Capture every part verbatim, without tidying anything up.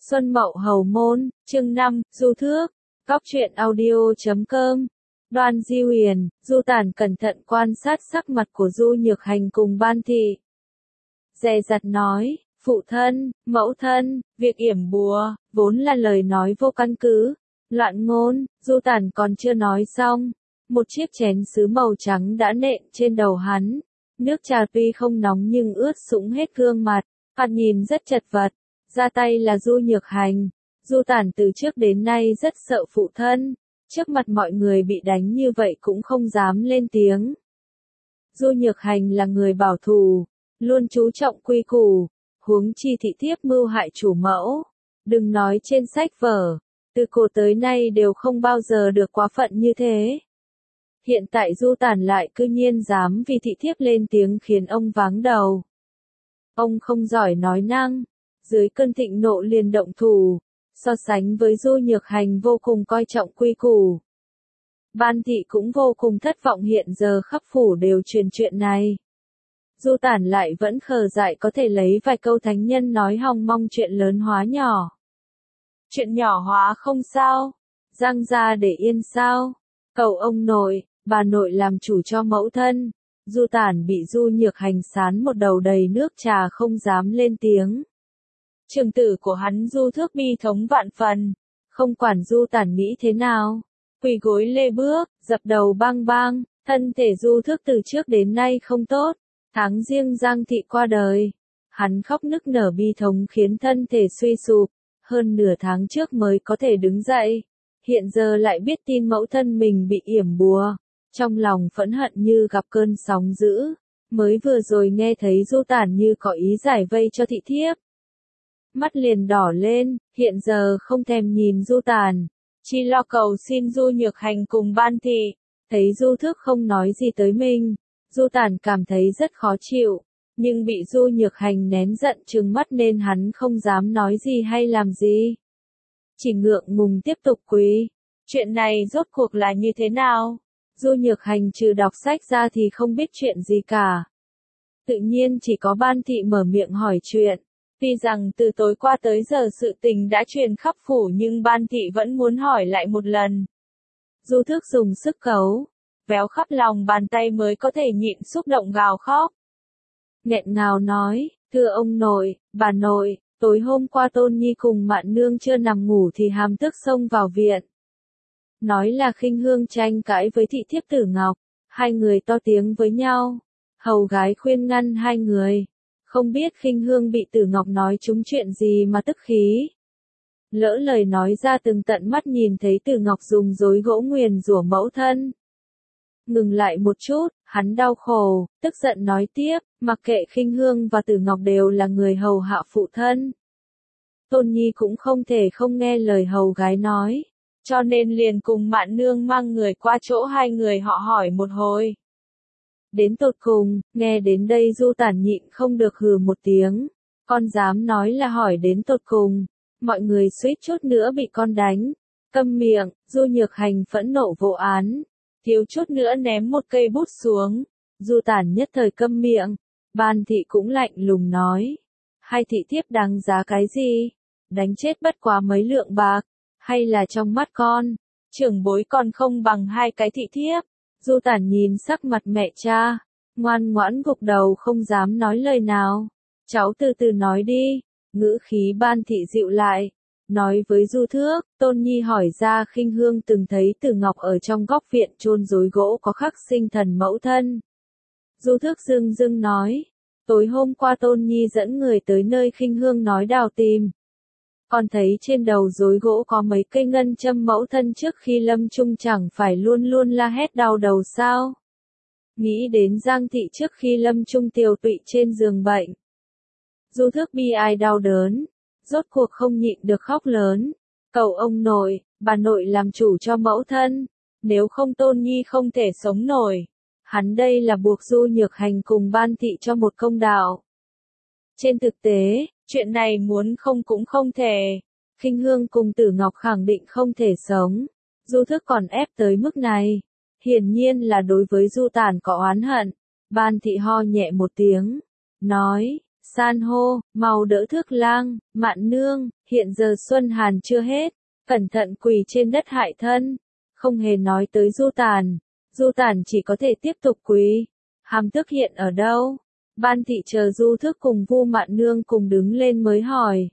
Xuân Mậu Hầu Môn, chương năm, Du Thước, Cóc truyện audio chấm com. Đoan Di Huyền, Du Tản cẩn thận quan sát sắc mặt của Du Nhược Hành cùng Ban Thị. Dè dặt nói, phụ thân, mẫu thân, việc yểm bùa, vốn là lời nói vô căn cứ, loạn ngôn. Du Tản còn chưa nói xong, một chiếc chén sứ màu trắng đã nện trên đầu hắn. Nước trà tuy không nóng nhưng ướt sũng hết gương mặt, mặt nhìn rất chật vật. Ra tay là Du Nhược Hành. Du Tản từ trước đến nay rất sợ phụ thân, trước mặt mọi người bị đánh như vậy cũng không dám lên tiếng. Du Nhược Hành là người bảo thủ, luôn chú trọng quy củ, huống chi thị thiếp mưu hại chủ mẫu. Đừng nói trên sách vở, từ cổ tới nay đều không bao giờ được quá phận như thế. Hiện tại Du Tản lại cư nhiên dám vì thị thiếp lên tiếng khiến ông váng đầu. Ông không giỏi nói năng, dưới cơn thịnh nộ liền động thủ, so sánh với Du Nhược Hành vô cùng coi trọng quy củ. Ban Thị cũng vô cùng thất vọng, hiện giờ khắp phủ đều truyền chuyện này. Du Tản lại vẫn khờ dại có thể lấy vài câu thánh nhân nói hòng mong chuyện lớn hóa nhỏ. Chuyện nhỏ hóa không sao, giang ra để yên sao, cầu ông nội, bà nội làm chủ cho mẫu thân. Du Tản bị Du Nhược Hành sán một đầu đầy nước trà không dám lên tiếng. Trường tử của hắn Du Thước bi thống vạn phần, không quản Du Tản nghĩ thế nào, quỳ gối lê bước, dập đầu bang bang. Thân thể Du Thước từ trước đến nay không tốt, tháng riêng Giang Thị qua đời, hắn khóc nức nở bi thống khiến thân thể suy sụp, hơn nửa tháng trước mới có thể đứng dậy, hiện giờ lại biết tin mẫu thân mình bị yểm bùa, trong lòng phẫn hận như gặp cơn sóng dữ. Mới vừa rồi nghe thấy Du Tản như có ý giải vây cho thị thiếp, mắt liền đỏ lên, hiện giờ không thèm nhìn Du Tản, chỉ lo cầu xin Du Nhược Hành cùng Ban Thị. Thấy Du Thước không nói gì tới mình, Du Tản cảm thấy rất khó chịu, nhưng bị Du Nhược Hành nén giận trừng mắt nên hắn không dám nói gì hay làm gì. Chỉ ngượng ngùng tiếp tục quỳ. Chuyện này rốt cuộc là như thế nào? Du Nhược Hành trừ đọc sách ra thì không biết chuyện gì cả. Tự nhiên chỉ có Ban Thị mở miệng hỏi chuyện. Tuy rằng từ tối qua tới giờ sự tình đã truyền khắp phủ nhưng Ban Thị vẫn muốn hỏi lại một lần. Du Thước dùng sức cấu, véo khắp lòng bàn tay mới có thể nhịn xúc động gào khóc. Nghẹn ngào nói, thưa ông nội, bà nội, tối hôm qua Tôn Nhi cùng Mạn Nương chưa nằm ngủ thì hàm tức xông vào viện. Nói là Khinh Hương tranh cãi với thị thiếp Tử Ngọc, hai người to tiếng với nhau. Hầu gái khuyên ngăn hai người. Không biết Khinh Hương bị Tử Ngọc nói trúng chuyện gì mà tức khí. Lỡ lời nói ra từng tận mắt nhìn thấy Tử Ngọc dùng dối gỗ nguyền rủa mẫu thân. Ngừng lại một chút, hắn đau khổ, tức giận nói tiếp, mặc kệ Khinh Hương và Tử Ngọc đều là người hầu hạ phụ thân. Tôn Nhi cũng không thể không nghe lời hầu gái nói, cho nên liền cùng Mạn Nương mang người qua chỗ hai người họ hỏi một hồi. Đến tột cùng, nghe đến đây Du Tản nhịn không được hừ một tiếng, con dám nói là hỏi đến tột cùng, mọi người suýt chút nữa bị con đánh. Câm miệng, Du Nhược Hành phẫn nộ vô án, thiếu chút nữa ném một cây bút xuống. Du Tản nhất thời câm miệng. Ban Thị cũng lạnh lùng nói, hai thị thiếp đáng giá cái gì? Đánh chết bất quá mấy lượng bạc, hay là trong mắt con, trưởng bối còn không bằng hai cái thị thiếp. Du Tản nhìn sắc mặt mẹ cha, ngoan ngoãn gục đầu không dám nói lời nào. Cháu từ từ nói đi. Ngữ khí Ban Thị dịu lại, nói với Du Thước. Tôn Nhi hỏi ra Khinh Hương từng thấy Tử Ngọc ở trong góc viện chôn rối gỗ có khắc sinh thần mẫu thân. Du Thước dưng dưng nói, tối hôm qua Tôn Nhi dẫn người tới nơi Khinh Hương nói đào tìm. Còn thấy trên đầu rối gỗ có mấy cây ngân châm mẫu thân trước khi lâm chung chẳng phải luôn luôn la hét đau đầu sao? Nghĩ đến Giang Thị trước khi lâm chung tiều tụy trên giường bệnh. Du Thước bi ai đau đớn, rốt cuộc không nhịn được khóc lớn, cầu ông nội, bà nội làm chủ cho mẫu thân, nếu không Tôn Nhi không thể sống nổi. Hắn đây là buộc Du Nhược Hành cùng Ban Thị cho một công đạo. Trên thực tế, chuyện này muốn không cũng không thể. Khinh Hương cùng Tử Ngọc khẳng định không thể sống. Du Thước còn ép tới mức này, hiển nhiên là đối với Du Tản có oán hận. Ban Thị ho nhẹ một tiếng, nói, san hô, mau đỡ Thước lang, Mạn Nương, hiện giờ Xuân Hàn chưa hết, cẩn thận quỳ trên đất hại thân, không hề nói tới Du Tản. Du Tản chỉ có thể tiếp tục quỳ. Hàm Tước hiện ở đâu? Ban Thị chờ Du Thước cùng Vu Mạn Nương cùng đứng lên mới hỏi.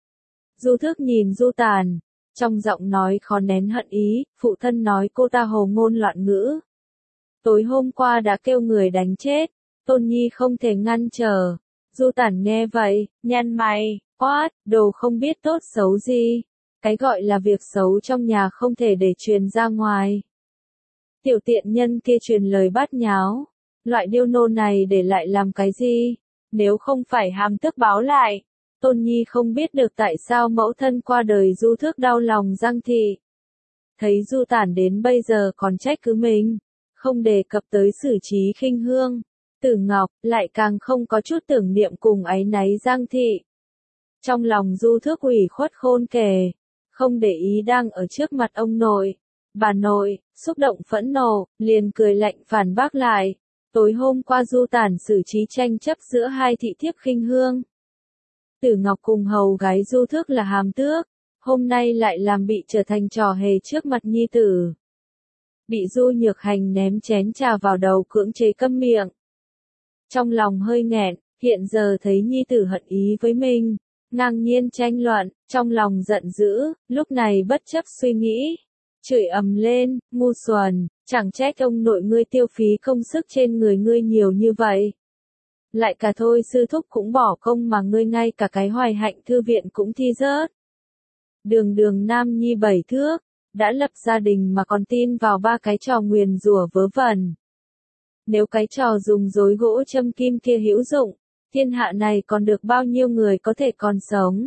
Du Thước nhìn Du Tản, trong giọng nói khó nén hận ý, phụ thân nói cô ta hồ ngôn loạn ngữ. Tối hôm qua đã kêu người đánh chết, Tôn Nhi không thể ngăn trở. Du Tản nghe vậy, nhăn mày, quát, đồ không biết tốt xấu gì. Cái gọi là việc xấu trong nhà không thể để truyền ra ngoài. Tiểu tiện nhân kia truyền lời bát nháo. Loại điêu nô này để lại làm cái gì? Nếu không phải Hàm Tước báo lại, Tôn Nhi không biết được tại sao mẫu thân qua đời. Du Thước đau lòng Giang Thị. Thấy Du Tản đến bây giờ còn trách cứ mình, không đề cập tới xử trí khinh hương. Tử Ngọc lại càng không có chút tưởng niệm cùng áy náy Giang Thị. Trong lòng Du Thước ủy khuất khôn kể, không để ý đang ở trước mặt ông nội, bà nội, xúc động phẫn nộ, liền cười lạnh phản bác lại. Tối hôm qua Du Tản xử trí tranh chấp giữa hai thị thiếp khinh hương. Tử Ngọc cùng hầu gái Du Thước là Hàm Tước, hôm nay lại làm bị trở thành trò hề trước mặt nhi tử. Bị Du Nhược Hành ném chén trà vào đầu cưỡng chế câm miệng. Trong lòng hơi nghẹn, hiện giờ thấy nhi tử hận ý với mình, ngang nhiên tranh luận, trong lòng giận dữ, lúc này bất chấp suy nghĩ, chửi ầm lên, ngu xuẩn, chẳng trách ông nội ngươi tiêu phí công sức trên người ngươi nhiều như vậy. Lại cả Thôi sư thúc cũng bỏ công mà ngươi ngay cả cái Hoài Hạnh thư viện cũng thi rớt. Đường đường nam nhi bảy thước, đã lập gia đình mà còn tin vào ba cái trò nguyền rủa vớ vẩn. Nếu cái trò dùng dối gỗ châm kim kia hữu dụng, thiên hạ này còn được bao nhiêu người có thể còn sống.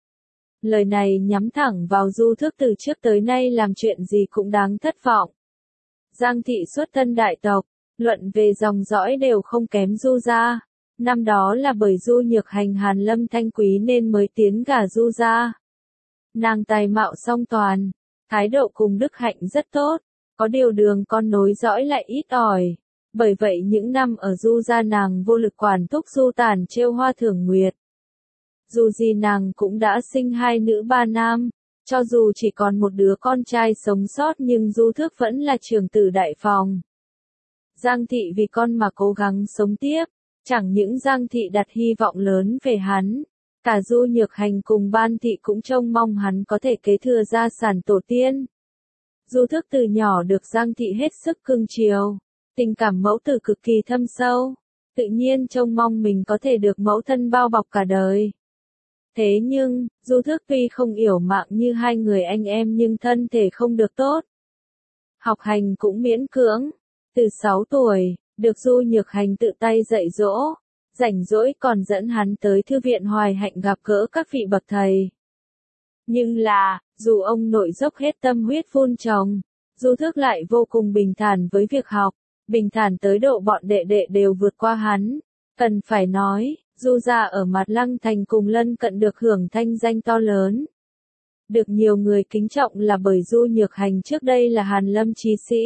Lời này nhắm thẳng vào Du Thước từ trước tới nay làm chuyện gì cũng đáng thất vọng. Giang Thị xuất thân đại tộc, luận về dòng dõi đều không kém Du gia. Năm đó là bởi Du Nhược Hành Hàn Lâm thanh quý nên mới tiến gả Du gia. Nàng tài mạo song toàn, thái độ cùng đức hạnh rất tốt, có điều đường con nối dõi lại ít ỏi. Bởi vậy những năm ở Du gia nàng vô lực quản thúc Du Tản trêu hoa thưởng nguyệt. Dù gì nàng cũng đã sinh hai nữ ba nam, cho dù chỉ còn một đứa con trai sống sót nhưng Du Thước vẫn là trưởng tử đại phòng. Giang Thị vì con mà cố gắng sống tiếp, chẳng những Giang Thị đặt hy vọng lớn về hắn, cả Du Nhược Hành cùng Ban Thị cũng trông mong hắn có thể kế thừa gia sản tổ tiên. Du Thước từ nhỏ được Giang Thị hết sức cưng chiều, tình cảm mẫu tử cực kỳ thâm sâu, tự nhiên trông mong mình có thể được mẫu thân bao bọc cả đời. Thế nhưng, Du Thước tuy không yểu mạng như hai người anh em nhưng thân thể không được tốt. Học hành cũng miễn cưỡng, từ sáu tuổi, được Du Nhược Hành tự tay dạy dỗ, rảnh rỗi còn dẫn hắn tới thư viện Hoài Hạnh gặp gỡ các vị bậc thầy. Nhưng là, dù ông nội dốc hết tâm huyết vun trồng, Du Thước lại vô cùng bình thản với việc học, bình thản tới độ bọn đệ đệ đều vượt qua hắn. Cần phải nói, Du gia ở Mạt Lăng Thành cùng lân cận được hưởng thanh danh to lớn. Được nhiều người kính trọng là bởi Du Nhược Hành trước đây là Hàn Lâm chí sĩ.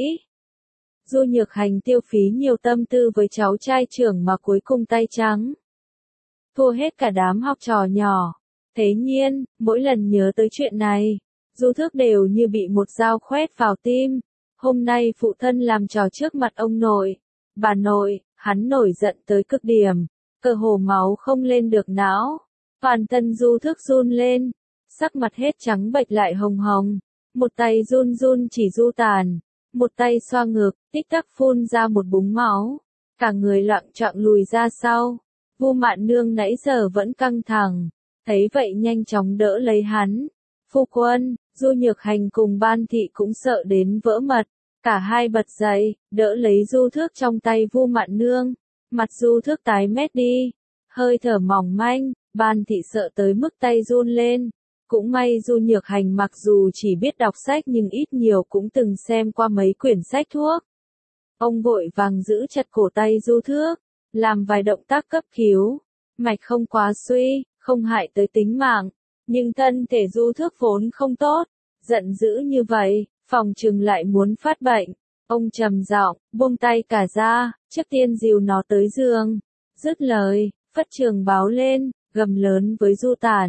Du Nhược Hành tiêu phí nhiều tâm tư với cháu trai trưởng mà cuối cùng tay trắng. Thua hết cả đám học trò nhỏ. Thế nhiên, mỗi lần nhớ tới chuyện này, Du Thước đều như bị một dao khoét vào tim. Hôm nay phụ thân làm trò trước mặt ông nội, bà nội, hắn nổi giận tới cực điểm, cơ hồ máu không lên được não. Toàn thân Du Thước run lên, sắc mặt hết trắng bệch lại hồng hồng, một tay run run chỉ Du Tản, một tay xoa ngực, tích tắc phun ra một búng máu, cả người loạng choạng lùi ra sau. Vu Mạn Nương nãy giờ vẫn căng thẳng, thấy vậy nhanh chóng đỡ lấy hắn. Phu quân, Du Nhược Hành cùng Ban Thị cũng sợ đến vỡ mật, cả hai bật dậy, đỡ lấy Du Thước trong tay Vu Mạn Nương. Mặt Du Thước tái mét đi, hơi thở mỏng manh, Ban Thị sợ tới mức tay run lên. Cũng may Du Nhược Hành mặc dù chỉ biết đọc sách nhưng ít nhiều cũng từng xem qua mấy quyển sách thuốc. Ông vội vàng giữ chặt cổ tay Du Thước, làm vài động tác cấp cứu, mạch không quá suy, không hại tới tính mạng, nhưng thân thể Du Thước vốn không tốt, giận dữ như vậy, phòng chừng lại muốn phát bệnh. Ông trầm giọng, buông tay cả ra, trước tiên dìu nó tới giường. Dứt lời, phất trường báo lên, gầm lớn với Du Tản,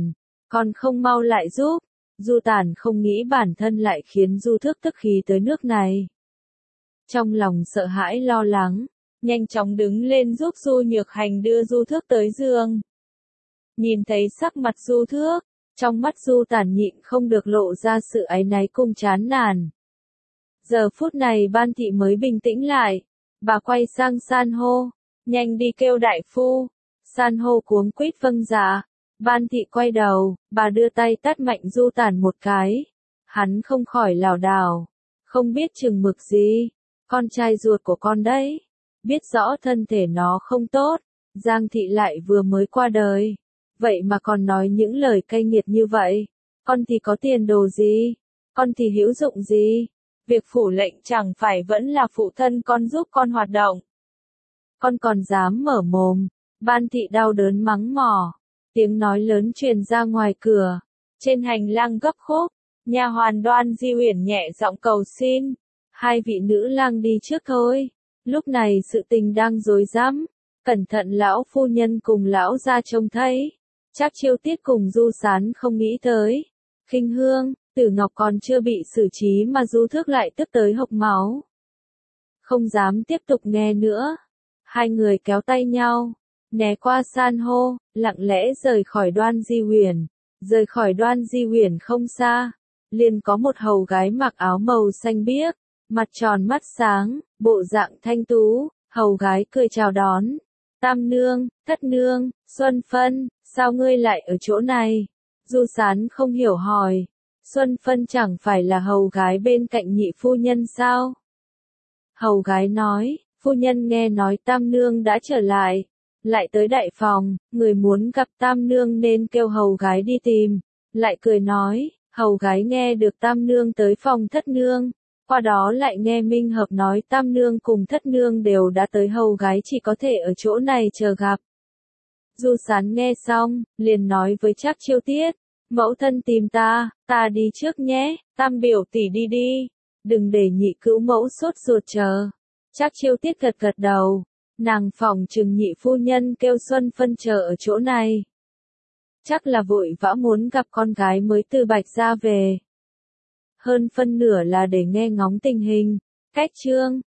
Còn không mau lại giúp. Du Tản không nghĩ bản thân lại khiến Du Thước tức khí tới nước này. Trong lòng sợ hãi lo lắng, nhanh chóng đứng lên giúp Du Nhược Hành đưa Du Thước tới giường. Nhìn thấy sắc mặt Du Thước, trong mắt Du Tản nhịn không được lộ ra sự áy náy cùng chán nản. Giờ phút này Ban Thị mới bình tĩnh lại, bà quay sang San hô, nhanh đi kêu đại phu. San hô cuống quýt vâng dạ. Ban Thị quay đầu, bà đưa tay tát mạnh Du Tản một cái. Hắn không khỏi lảo đảo, không biết chừng mực gì, con trai ruột của con đấy, biết rõ thân thể nó không tốt, Giang Thị lại vừa mới qua đời, vậy mà còn nói những lời cay nghiệt như vậy, con thì có tiền đồ gì, con thì hữu dụng gì, việc phủ lệnh chẳng phải vẫn là phụ thân con giúp con hoạt động. Con còn dám mở mồm, Ban Thị đau đớn mắng mỏ. Tiếng nói lớn truyền ra ngoài cửa, trên hành lang gấp khúc, nha hoàn Đoan Di Uyển nhẹ giọng cầu xin, hai vị nữ lang đi trước thôi, lúc này sự tình đang rối rắm, cẩn thận lão phu nhân cùng lão gia trông thấy, Trác Chiêu Tiết cùng Du Sán không nghĩ tới, Khinh Hương, Tử Ngọc còn chưa bị xử trí mà Du Thước lại tức tới hộc máu. Không dám tiếp tục nghe nữa, hai người kéo tay nhau. Né qua San hô, lặng lẽ rời khỏi Đoan Di Uyển, rời khỏi Đoan Di Uyển không xa, liền có một hầu gái mặc áo màu xanh biếc, mặt tròn mắt sáng, bộ dạng thanh tú, hầu gái cười chào đón. Tam nương, Thất nương, Xuân Phân, sao ngươi lại ở chỗ này? Du Sán không hiểu hỏi, Xuân Phân chẳng phải là hầu gái bên cạnh nhị phu nhân sao? Hầu gái nói, phu nhân nghe nói Tam nương đã trở lại. Lại tới đại phòng, người muốn gặp Tam nương nên kêu hầu gái đi tìm, lại cười nói, hầu gái nghe được Tam nương tới phòng Thất nương, qua đó lại nghe Minh Hợp nói Tam nương cùng Thất nương đều đã tới, hầu gái chỉ có thể ở chỗ này chờ gặp. Du Sán nghe xong, liền nói với Trác Chiêu Tiết, mẫu thân tìm ta, ta đi trước nhé, Tam biểu tỷ đi đi, đừng để nhị cữu mẫu sốt ruột chờ. Trác Chiêu Tiết gật gật đầu. Nàng phỏng chừng nhị phu nhân kêu Xuân Phân chờ ở chỗ này. Chắc là vội vã muốn gặp con gái mới từ Bạch Gia về. Hơn phân nửa là để nghe ngóng tình hình. Cách chương